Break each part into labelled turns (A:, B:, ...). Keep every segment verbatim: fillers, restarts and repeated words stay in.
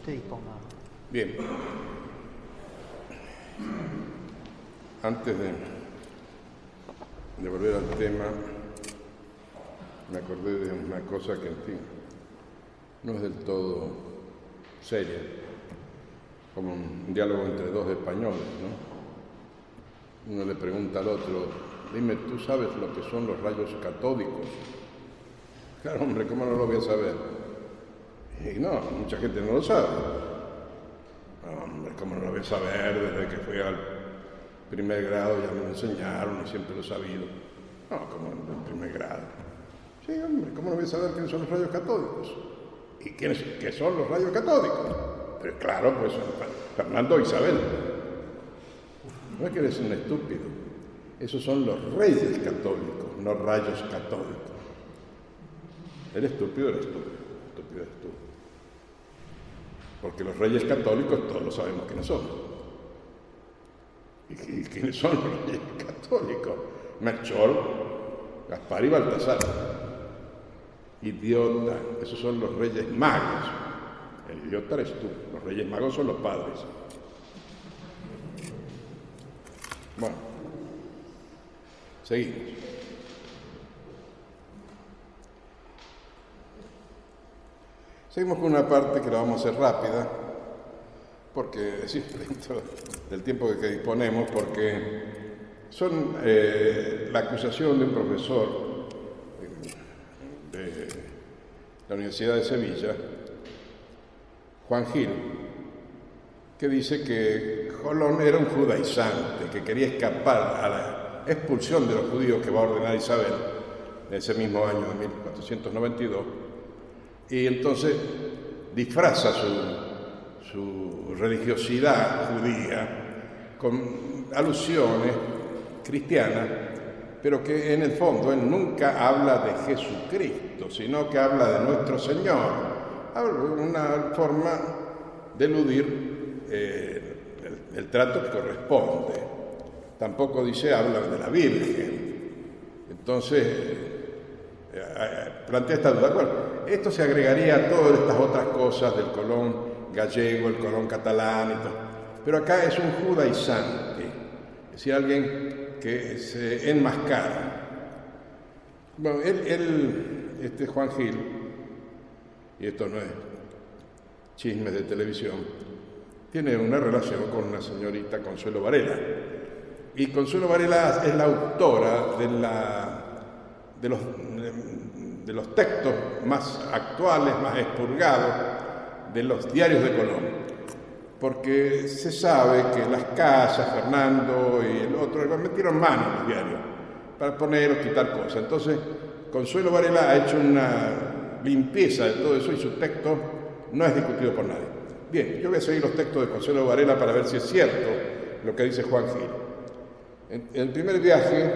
A: usted disponga.
B: Bien. Antes de, de volver al tema, me acordé de una cosa que, en fin, no es del todo seria, como un diálogo entre dos españoles, ¿no? Uno le pregunta al otro, dime, ¿tú sabes lo que son los rayos catódicos? Claro, hombre, ¿cómo no lo voy a saber? Y no, mucha gente no lo sabe. No, hombre, ¿cómo no lo voy a saber? Desde que fui al primer grado ya me lo enseñaron y siempre lo he sabido. No, como en el primer grado. Sí, hombre, ¿cómo no voy a saber quiénes son los rayos catódicos? ¿Y quiénes qué son los rayos catódicos? Pero claro, pues Fernando e Isabel. No es que eres un estúpido. Esos son los reyes católicos, no rayos catódicos. El estúpido eres tú, estúpido eres tú. Porque los reyes católicos todos lo sabemos quiénes son. ¿Y quiénes son los reyes católicos? Melchor, Gaspar y Baltasar. Idiota, esos son los reyes magos. El idiota eres tú, los reyes magos son los padres. Bueno, seguimos. Seguimos con una parte que la vamos a hacer rápida, porque sí, dentro del tiempo que disponemos, porque son eh, la acusación de un profesor de la Universidad de Sevilla, Juan Gil, que dice que Colón era un judaizante, que quería escapar a la expulsión de los judíos que va a ordenar Isabel en ese mismo año de mil cuatrocientos noventa y dos, y entonces disfraza su, su religiosidad judía con alusiones cristianas, pero que en el fondo él nunca habla de Jesucristo, sino que habla de nuestro Señor. Habla de una forma de eludir eh, el, el trato que corresponde. Tampoco dice, habla de la Virgen. Entonces, eh, plantea esta duda. Bueno, esto se agregaría a todas estas otras cosas del Colón gallego, el Colón catalán y todo. Pero acá es un judaizante, es decir, alguien que se enmascara. Bueno, él, él, este Juan Gil, y esto no es chismes de televisión, tiene una relación con una señorita, Consuelo Varela. Y Consuelo Varela es la autora de, la, de, los, de los textos más actuales, más expurgados de los diarios de Colón. Porque se sabe que las casas, Fernando y el otro, le metieron mano en los diarios para poner o quitar cosas. Entonces, Consuelo Varela ha hecho una limpieza de todo eso y su texto no es discutido por nadie. Bien, yo voy a seguir los textos de Consuelo Varela para ver si es cierto lo que dice Juan Gil. En, en el primer viaje,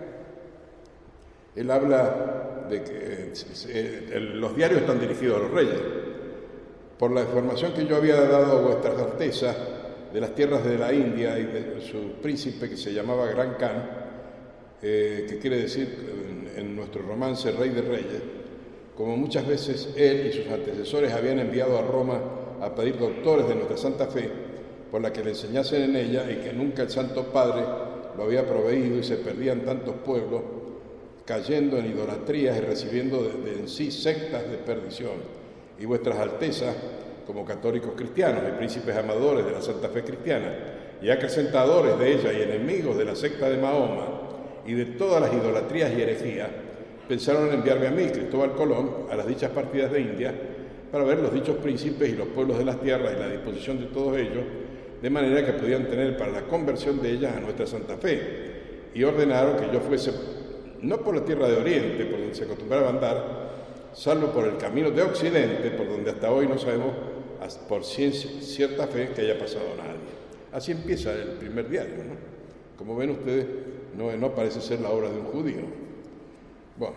B: él habla de que eh, los diarios están dirigidos a los reyes. Por la información que yo había dado a vuestras altezas de las tierras de la India y de su príncipe que se llamaba Gran Khan, eh, que quiere decir en, en nuestro romance Rey de Reyes, como muchas veces él y sus antecesores habían enviado a Roma a pedir doctores de nuestra Santa Fe, por la que le enseñasen en ella, y que nunca el Santo Padre lo había proveído, y se perdían tantos pueblos, cayendo en idolatrías y recibiendo de, de en sí sectas de perdición. Y vuestras altezas, como católicos cristianos y príncipes amadores de la Santa Fe cristiana, y acrecentadores de ella y enemigos de la secta de Mahoma y de todas las idolatrías y herejías, pensaron en enviarme a mí, Cristóbal Colón, a las dichas partidas de India, para ver los dichos príncipes y los pueblos de las tierras y la disposición de todos ellos, de manera que podían tener para la conversión de ellas a nuestra Santa Fe, y ordenaron que yo fuese, no por la tierra de Oriente, por donde se acostumbraba a andar, salvo por el camino de Occidente, por donde hasta hoy no sabemos por cierta fe que haya pasado a nadie. Así empieza el primer diario, ¿no? Como ven ustedes, no, no parece ser la obra de un judío. Bueno.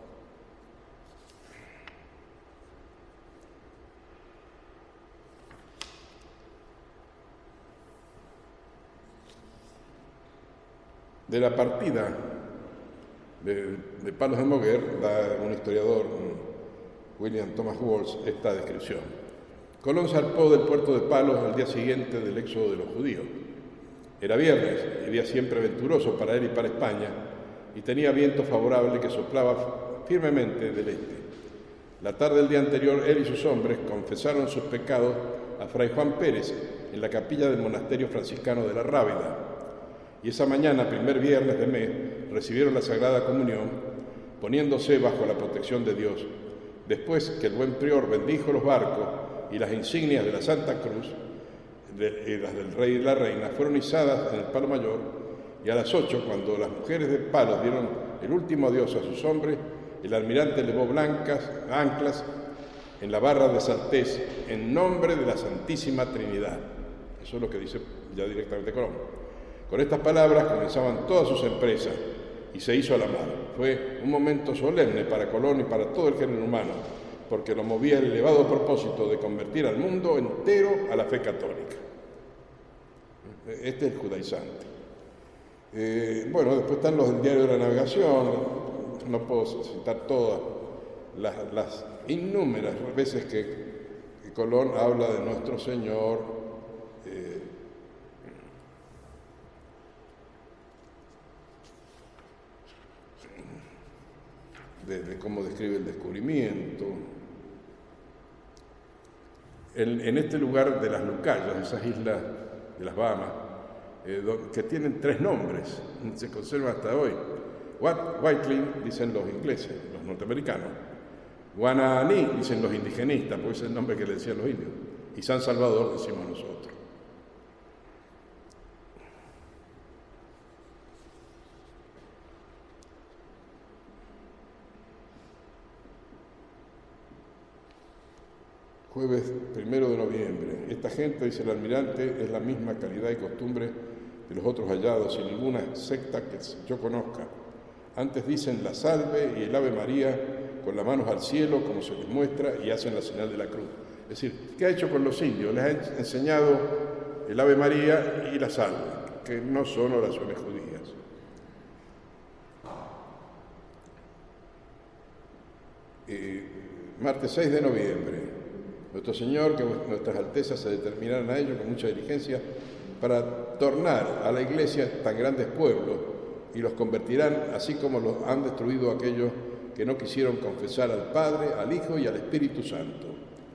B: De la partida de, de Palos de Moguer da un historiador, William Thomas Walsh, esta descripción. Colón zarpó del puerto de Palos al día siguiente del éxodo de los judíos. Era viernes y día siempre venturoso para él y para España, y tenía viento favorable que soplaba firmemente del este. La tarde del día anterior, él y sus hombres confesaron sus pecados a Fray Juan Pérez en la capilla del monasterio franciscano de la Rábida. Y esa mañana, primer viernes de mes, recibieron la Sagrada Comunión, poniéndose bajo la protección de Dios. Después que el buen prior bendijo los barcos y las insignias de la Santa Cruz, de, y las del rey y la reina, fueron izadas en el palo mayor, y a las ocho, cuando las mujeres de Palos dieron el último adiós a sus hombres, el almirante levó blancas anclas en la barra de Saltés en nombre de la Santísima Trinidad. Eso es lo que dice ya directamente Colón. Con estas palabras comenzaban todas sus empresas y se hizo a la mar. Fue un momento solemne para Colón y para todo el género humano, porque lo movía el elevado propósito de convertir al mundo entero a la fe católica. Este es el judaizante. Eh, bueno, después están los del Diario de la Navegación. No puedo citar todas las, las innúmeras veces que, que Colón habla de nuestro Señor, eh, de, de cómo describe el descubrimiento. En, en este lugar de las Lucayas, esas islas de las Bahamas, eh, que tienen tres nombres, se conservan hasta hoy. Whiteley, dicen los ingleses, los norteamericanos. Guananí, dicen los indigenistas, porque ese es el nombre que le decían los indios. Y San Salvador, decimos nosotros. Jueves primero de noviembre. Esta gente, dice el almirante, es la misma calidad y costumbre de los otros hallados, sin ninguna secta que yo conozca. Antes dicen la salve y el Ave María con las manos al cielo, como se les muestra, y hacen la señal de la cruz. Es decir, ¿qué ha hecho con los indios? Les ha enseñado el Ave María y la salve, que no son oraciones judías. Eh, martes seis de noviembre. Nuestro Señor, que nuestras altezas se determinaran a ello con mucha diligencia, para tornar a la Iglesia tan grandes pueblos, y los convertirán, así como los han destruido aquellos que no quisieron confesar al Padre, al Hijo y al Espíritu Santo.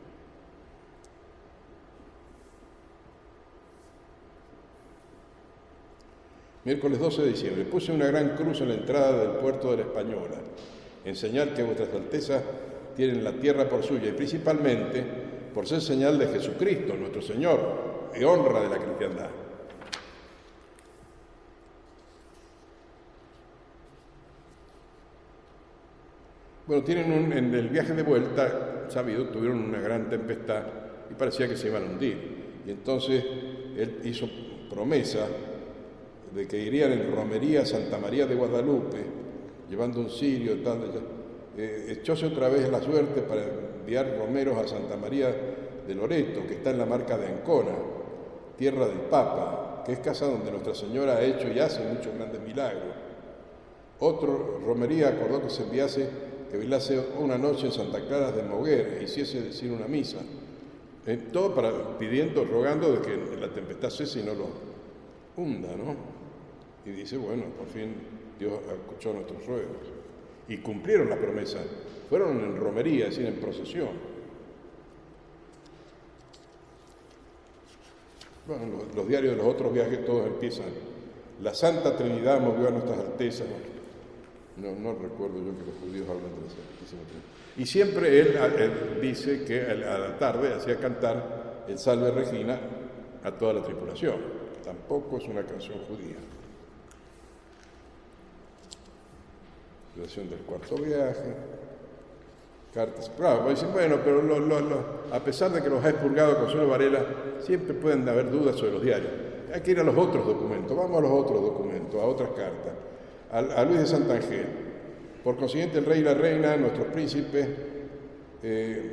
B: Miércoles doce de diciembre. Puse una gran cruz en la entrada del puerto de la Española, en señal que vuestras altezas tienen la tierra por suya, y principalmente por ser señal de Jesucristo, nuestro Señor, y honra de la cristiandad. Bueno, tienen un, en el viaje de vuelta, sabido, tuvieron una gran tempestad y parecía que se iban a hundir. Y entonces él hizo promesa de que irían en romería a Santa María de Guadalupe, llevando un cirio, tal, eh, echóse otra vez la suerte para enviar romeros a Santa María de Loreto, que está en la marca de Ancona, tierra del Papa, que es casa donde Nuestra Señora ha hecho y hace muchos grandes milagros. Otro romería acordó que se enviase que velase una noche en Santa Clara de Moguer e hiciese decir una misa. Eh, todo para, pidiendo, rogando de que la tempestad cese y no lo hunda, ¿no? Y dice, bueno, por fin Dios escuchó nuestros ruegos. Y cumplieron la promesa. Fueron en romería, es decir, en procesión. Bueno, los, los diarios de los otros viajes todos empiezan. La Santa Trinidad movió a nuestras altezas. No, no recuerdo yo que los judíos hablan de la Santísima Trinidad. Y siempre él, él dice que a la tarde hacía cantar el Salve Regina a toda la tripulación. Tampoco es una canción judía. Relación del cuarto viaje. Cartas. Claro, pues dicen, bueno, pero lo, lo, lo, a pesar de que los ha expurgado Consuelo Varela, siempre pueden haber dudas sobre los diarios. Hay que ir a los otros documentos. Vamos a los otros documentos, a otras cartas. A, a Luis de Santangel. Por consiguiente, el rey y la reina, nuestros príncipes eh,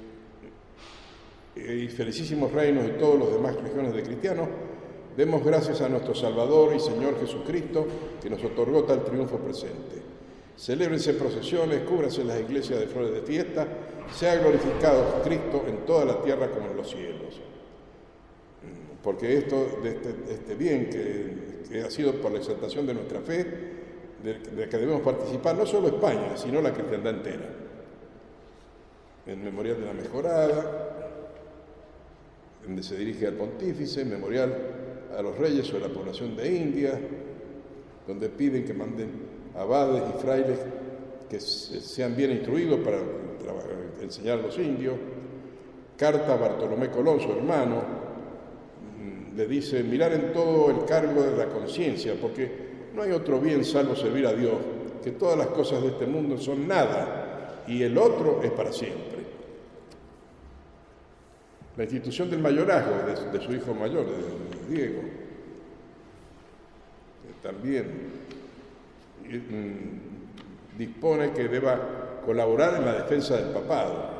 B: y felicísimos reinos y todos los demás legiones de cristianos, demos gracias a nuestro Salvador y Señor Jesucristo, que nos otorgó tal triunfo presente. Celébrense procesiones, cúbranse las iglesias de flores de fiesta, sea glorificado Cristo en toda la tierra como en los cielos. Porque esto, de este, de este bien que, que ha sido por la exaltación de nuestra fe, de, de que debemos participar no solo España, sino la cristiandad entera. En memorial de la mejorada, donde se dirige al pontífice, memorial a los reyes sobre la población de India, donde piden que manden abades y frailes que sean bien instruidos para enseñar a los indios. Carta a Bartolomé Colón, su hermano, le dice: mirar en todo el cargo de la conciencia, porque no hay otro bien salvo servir a Dios, que todas las cosas de este mundo son nada y el otro es para siempre. La institución del mayorazgo de, de su hijo mayor, de Diego, también mm, dispone que deba colaborar en la defensa del papado.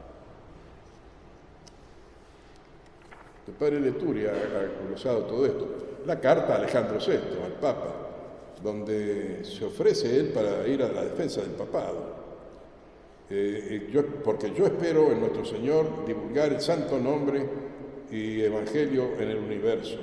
B: El padre Leturia ha glosado todo esto. La carta a Alejandro sexto, al Papa, donde se ofrece él para ir a la defensa del papado. Eh, yo, porque yo espero en nuestro Señor divulgar el santo nombre y evangelio en el universo.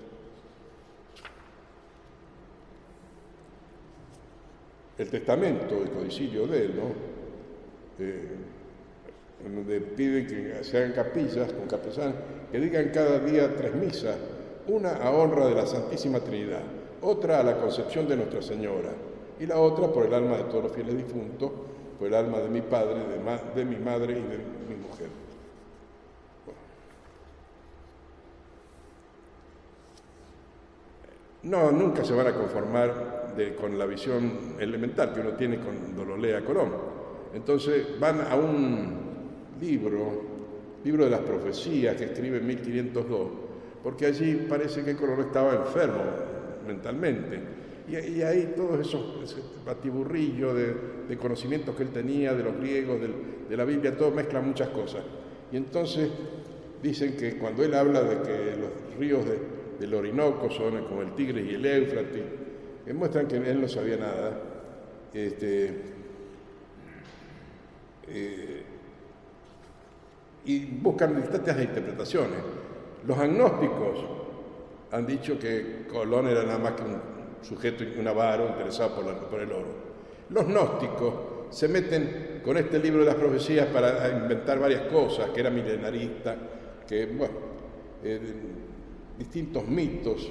B: El testamento, el codicilio de él, ¿no? Eh, donde pide que se hagan capillas con capezanas, que digan cada día tres misas, una a honra de la Santísima Trinidad, otra a la concepción de Nuestra Señora, y la otra por el alma de todos los fieles difuntos, por el alma de mi padre, de, ma de mi madre y de mi mujer. Bueno. No, nunca se van a conformar de, con la visión elemental que uno tiene cuando lo lee a Colón. Entonces van a un libro, libro de las profecías que escribe en mil quinientos dos, porque allí parece que Colón estaba enfermo mentalmente, y, y ahí todos esos, ese batiburrillo de, de conocimientos que él tenía, de los griegos, de, de la Biblia, todo mezcla muchas cosas. Y entonces dicen que cuando él habla de que los ríos de, del Orinoco son como el Tigris y el Éufrates, que muestran que él no sabía nada, este, eh, y buscan distintas interpretaciones. Los agnósticos han dicho que Colón era nada más que un sujeto, un avaro interesado por, la, por el oro. Los gnósticos se meten con este libro de las profecías para inventar varias cosas, que era milenarista, que, bueno, eh, distintos mitos,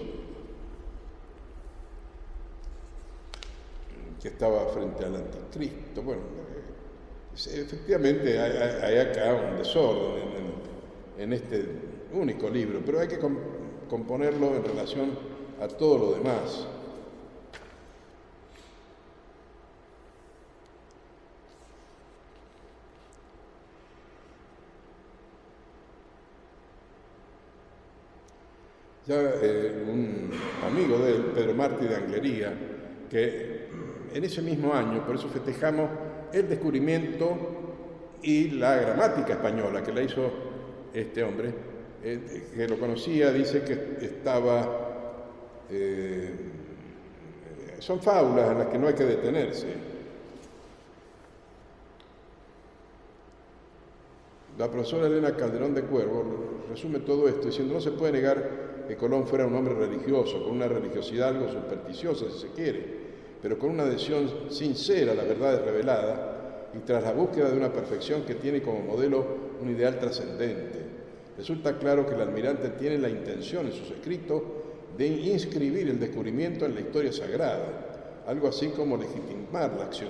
B: que estaba frente al anticristo. Bueno, eh, efectivamente hay, hay acá un desorden en, en, en este único libro, pero hay que comp componerlo en relación a todo lo demás. Ya eh, un amigo de él, Pedro Martí de Anglería, que en ese mismo año, por eso festejamos el descubrimiento y la gramática española que la hizo este hombre, eh, que lo conocía, dice que estaba, eh, son fábulas en las que no hay que detenerse. La profesora Elena Calderón de Cuervo resume todo esto diciendo: no se puede negar que Colón fuera un hombre religioso, con una religiosidad algo supersticiosa, si se quiere, pero con una adhesión sincera a la verdad revelada y tras la búsqueda de una perfección que tiene como modelo un ideal trascendente. Resulta claro que el almirante tiene la intención en sus escritos de inscribir el descubrimiento en la historia sagrada, algo así como legitimar la acción.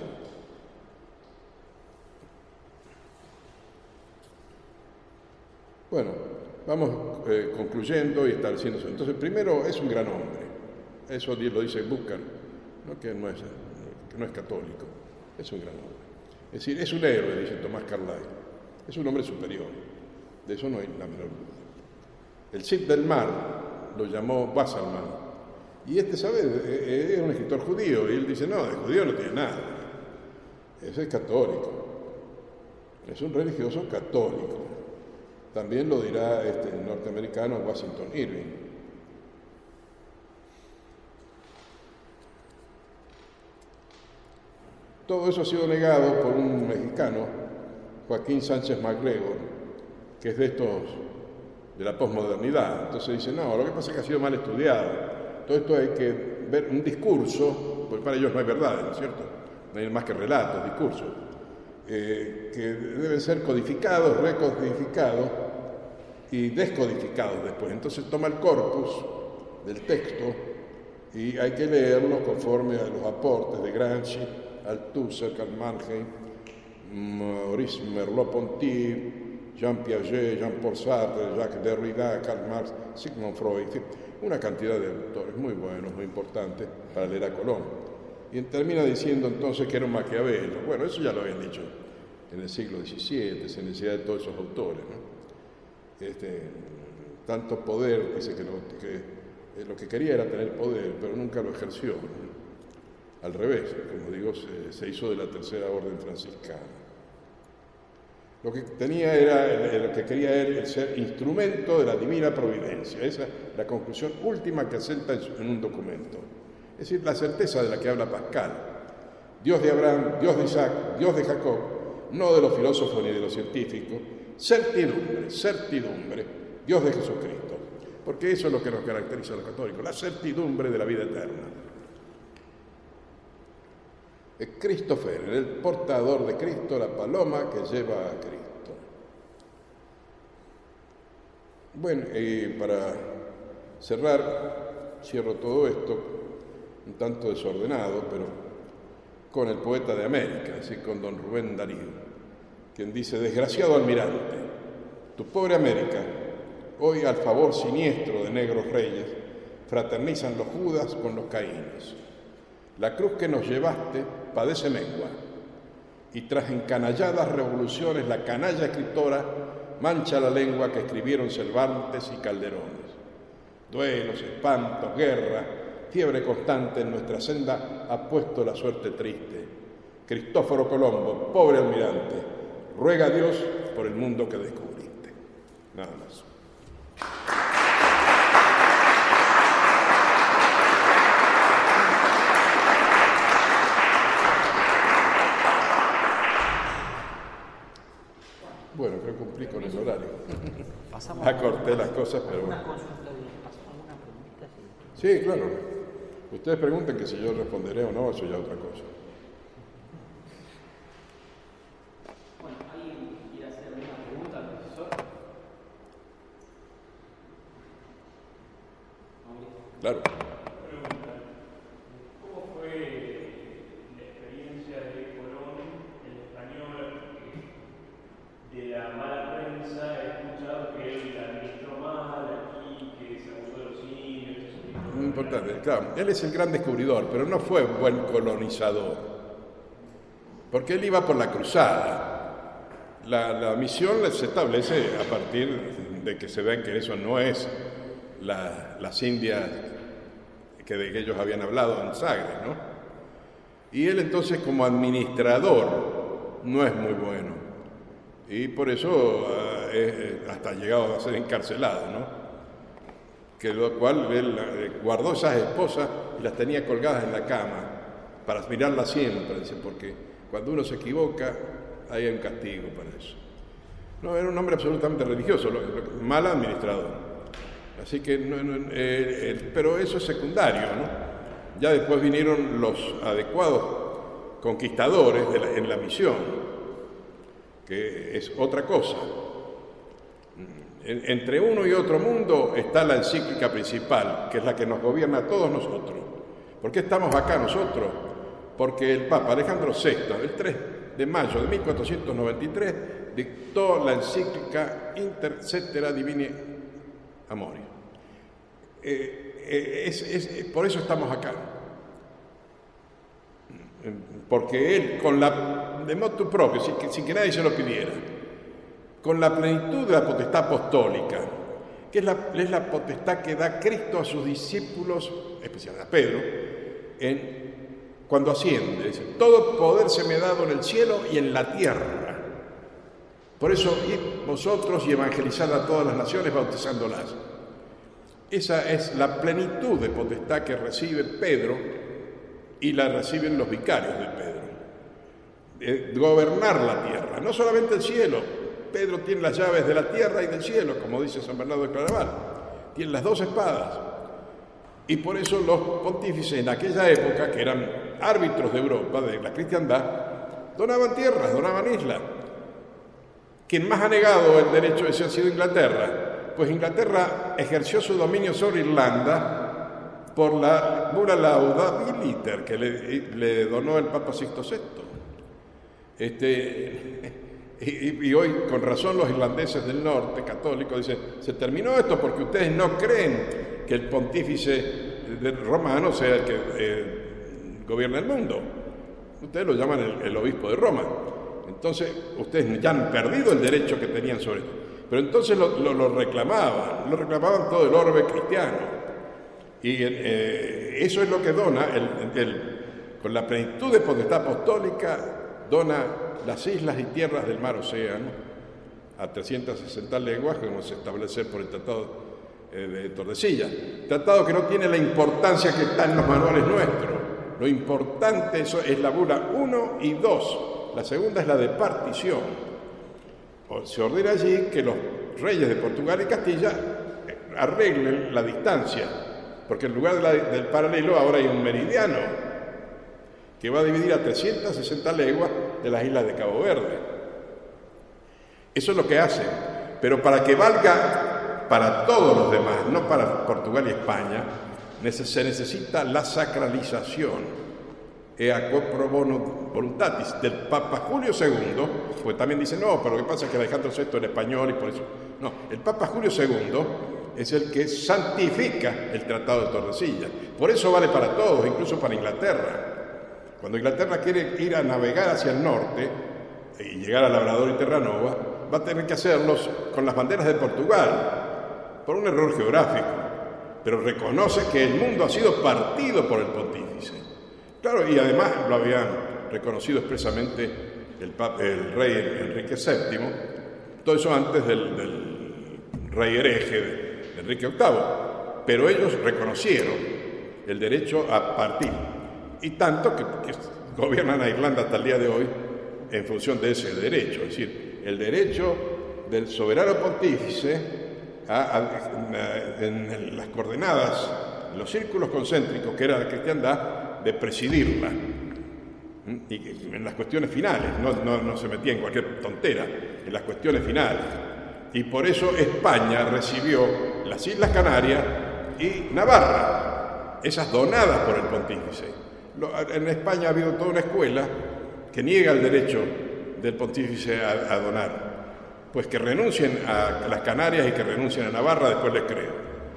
B: Bueno, vamos eh, concluyendo y estableciendo eso. Entonces, primero, es un gran hombre. Eso lo dice Buchan, ¿no? Que, no es, que no es católico. Es un gran hombre. Es decir, es un héroe, dice Tomás Carlyle. Es un hombre superior. De eso no hay la menor duda. El Cid del Mar lo llamó Wasserman. Y este, ¿sabe? Es un escritor judío. Y él dice: no, de judío no tiene nada. Ese es católico. Es un religioso católico. También lo dirá este norteamericano Washington Irving. Todo eso ha sido negado por un mexicano, Joaquín Sánchez MacGregor, que es de estos, de la posmodernidad. Entonces dice, no, lo que pasa es que ha sido mal estudiado. Todo esto hay que ver un discurso, porque para ellos no hay verdades, ¿no es cierto? No hay más que relatos, discursos, eh, que deben ser codificados, recodificados y descodificados después. Entonces toma el corpus del texto y hay que leerlo conforme a los aportes de Gramsci, Althusser, Karl Mannheim, Maurice Merleau-Ponty, Jean Piaget, Jean-Paul Sartre, Jacques Derrida, Karl Marx, Sigmund Freud, en fin, una cantidad de autores muy buenos, muy importantes para leer a Colón. Y termina diciendo entonces que era un Maquiavelo. Bueno, eso ya lo habían dicho en el siglo diecisiete, sin necesidad de todos esos autores, ¿no? Este, tanto poder, dice que lo que, lo que quería era tener poder, pero nunca lo ejerció, ¿no? Al revés, como digo, se, se hizo de la tercera orden franciscana. Lo que tenía era, lo que quería era ser instrumento de la divina providencia. Esa es la conclusión última que asenta en un documento. Es decir, la certeza de la que habla Pascal. Dios de Abraham, Dios de Isaac, Dios de Jacob, no de los filósofos ni de los científicos. Certidumbre, certidumbre, Dios de Jesucristo. Porque eso es lo que nos caracteriza a los católicos, la certidumbre de la vida eterna. Es Christopher, el portador de Cristo, la paloma que lleva a Cristo. Bueno, y para cerrar, cierro todo esto, un tanto desordenado, pero con el poeta de América, así con don Rubén Darío, quien dice: desgraciado almirante, tu pobre América, hoy al favor siniestro de negros reyes, fraternizan los Judas con los Caínes. La cruz que nos llevaste padece mengua, y tras encanalladas revoluciones la canalla escritora mancha la lengua que escribieron Cervantes y Calderones. Duelos, espantos, guerra, fiebre constante en nuestra senda ha puesto la suerte triste. Cristóforo Colombo, pobre almirante, ruega a Dios por el mundo que descubriste. Nada más. Bueno, creo que cumplí con el horario. Acorté las cosas, pero bueno. Sí, claro. Ustedes pregunten que si yo responderé o no, eso ya es otra cosa.
A: Bueno, ¿alguien quiere hacer alguna pregunta al profesor?
B: Claro.
C: Pregunta. ¿Cómo fue la experiencia de Colón, el español, de la mala prensa? He escuchado que él la administró mal aquí, que se abusó de los indios, eso tipo de...
B: Muy importante, claro. Él es el gran descubridor, pero no fue buen colonizador, porque él iba por la cruzada. La, la misión se establece a partir de que se ven que eso no es la, las Indias que de que ellos habían hablado en Sagres, ¿no? Y él entonces como administrador no es muy bueno, y por eso uh, eh, hasta ha llegado a ser encarcelado, ¿no? Que lo cual él eh, guardó esas esposas y las tenía colgadas en la cama para mirarlas siempre, dice, porque cuando uno se equivoca hay un castigo para eso. No, era un hombre absolutamente religioso, lo, lo, mal administrador. Así que, no, no, eh, eh, pero eso es secundario, ¿no? Ya después vinieron los adecuados conquistadores de la, en la misión, que es otra cosa. En, entre uno y otro mundo está la encíclica principal, que es la que nos gobierna a todos nosotros. ¿Por qué estamos acá nosotros? Porque el Papa Alejandro sexto, el tres de mayo de mil cuatrocientos noventa y tres, dictó la encíclica Inter Cetera Divini Amoris. Eh, eh, es, es, por eso estamos acá. Porque él, con la, de motu propio, sin que, sin que nadie se lo pidiera, con la plenitud de la potestad apostólica, que es la, es la potestad que da Cristo a sus discípulos, especialmente a Pedro, en, cuando asciende, dice: todo poder se me ha dado en el cielo y en la tierra. Por eso, id vosotros y evangelizad a todas las naciones, bautizándolas. Esa es la plenitud de potestad que recibe Pedro y la reciben los vicarios de Pedro. eh, gobernar la tierra, no solamente el cielo. Pedro tiene las llaves de la tierra y del cielo, como dice San Bernardo de Claraval. Tiene las dos espadas. Y por eso los pontífices en aquella época, que eran árbitros de Europa, de la cristiandad, donaban tierras, donaban islas. Quien más ha negado el derecho ese ha sido Inglaterra, pues Inglaterra ejerció su dominio sobre Irlanda por la Bula Laudabiliter que le, le donó el Papa Sixto sexto. Este, y, y hoy, con razón, los irlandeses del norte, católicos, dicen, se terminó esto porque ustedes no creen que el pontífice romano sea el que eh, gobierna el mundo. Ustedes lo llaman el, el obispo de Roma. Entonces, ustedes ya han perdido el derecho que tenían sobre esto. Pero entonces lo, lo, lo reclamaban, lo reclamaban todo el orbe cristiano. Y eh, eso es lo que dona, el, el, con la plenitud de potestad apostólica, dona las islas y tierras del mar Océano a trescientas sesenta leguas, como se establece por el Tratado de Tordesillas. Tratado que no tiene la importancia que está en los manuales nuestros. Lo importante eso es la bula uno y dos. La segunda es la de partición. Se ordena allí que los reyes de Portugal y Castilla arreglen la distancia, porque en lugar de la, del paralelo ahora hay un meridiano que va a dividir a trescientas sesenta leguas de las islas de Cabo Verde. Eso es lo que hacen, pero para que valga para todos los demás, no para Portugal y España, se necesita la sacralización, ea quo pro bono voluntatis, del Papa Julio segundo, porque también dice, no, pero lo que pasa es que Alejandro sexto era español y por eso... No, el Papa Julio segundo es el que santifica el Tratado de Tordesillas. Por eso vale para todos, incluso para Inglaterra. Cuando Inglaterra quiere ir a navegar hacia el norte y llegar a Labrador y Terranova, va a tener que hacerlos con las banderas de Portugal, por un error geográfico, pero reconoce que el mundo ha sido partido por el pontífice. Claro, y además lo habían reconocido expresamente el, el rey Enrique séptimo, todo eso antes del, del rey hereje de Enrique octavo, pero ellos reconocieron el derecho a partir, y tanto que, que gobiernan a Irlanda hasta el día de hoy en función de ese derecho, es decir, el derecho del soberano pontífice A, a, a, en las coordenadas, en los círculos concéntricos que era la cristiandad, de presidirla. Y en las cuestiones finales, no, no, no se metía en cualquier tontera, en las cuestiones finales. Y por eso España recibió las Islas Canarias y Navarra, esas donadas por el pontífice. En España ha habido toda una escuela que niega el derecho del pontífice a, a donar. Pues que renuncien a las Canarias y que renuncien a Navarra, después les creo.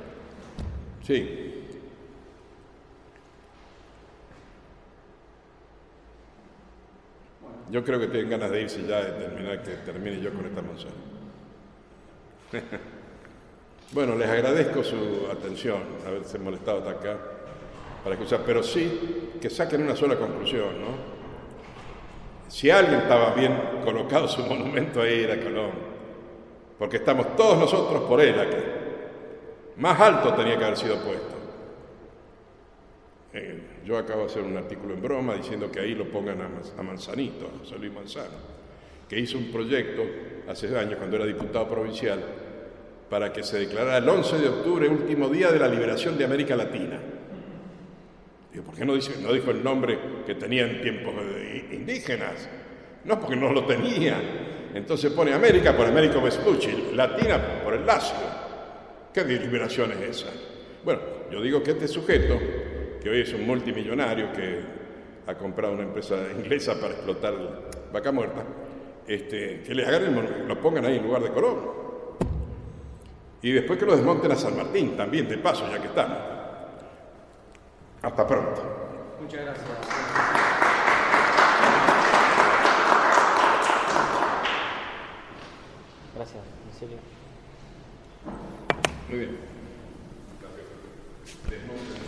B: Sí. Yo creo que tienen ganas de irse ya, de terminar, que termine yo con esta manzana. Bueno, les agradezco su atención, haberse molestado hasta acá para escuchar, pero sí que saquen una sola conclusión, ¿no? Si alguien estaba bien colocado su monumento ahí era Colón, porque estamos todos nosotros por él aquí. Más alto tenía que haber sido puesto. Eh, yo acabo de hacer un artículo en broma diciendo que ahí lo pongan a Manzanito, a José Luis Manzano, que hizo un proyecto hace años cuando era diputado provincial para que se declarara el once de octubre, último día de la liberación de América Latina. Digo, ¿por qué no, dice, no dijo el nombre que tenía en tiempos indígenas? No, porque no lo tenía. Entonces pone América por Américo Vespucci, Latina por el Lacio. ¿Qué liberación es esa? Bueno, yo digo que este sujeto, que hoy es un multimillonario que ha comprado una empresa inglesa para explotar vaca muerta, este, que le agarren, lo pongan ahí en lugar de Colón. Y después que lo desmonten a San Martín, también de paso, ya que estamos. Hasta pronto.
A: Muchas gracias.
D: Gracias, Cecilio.
B: Muy bien. Desmonten.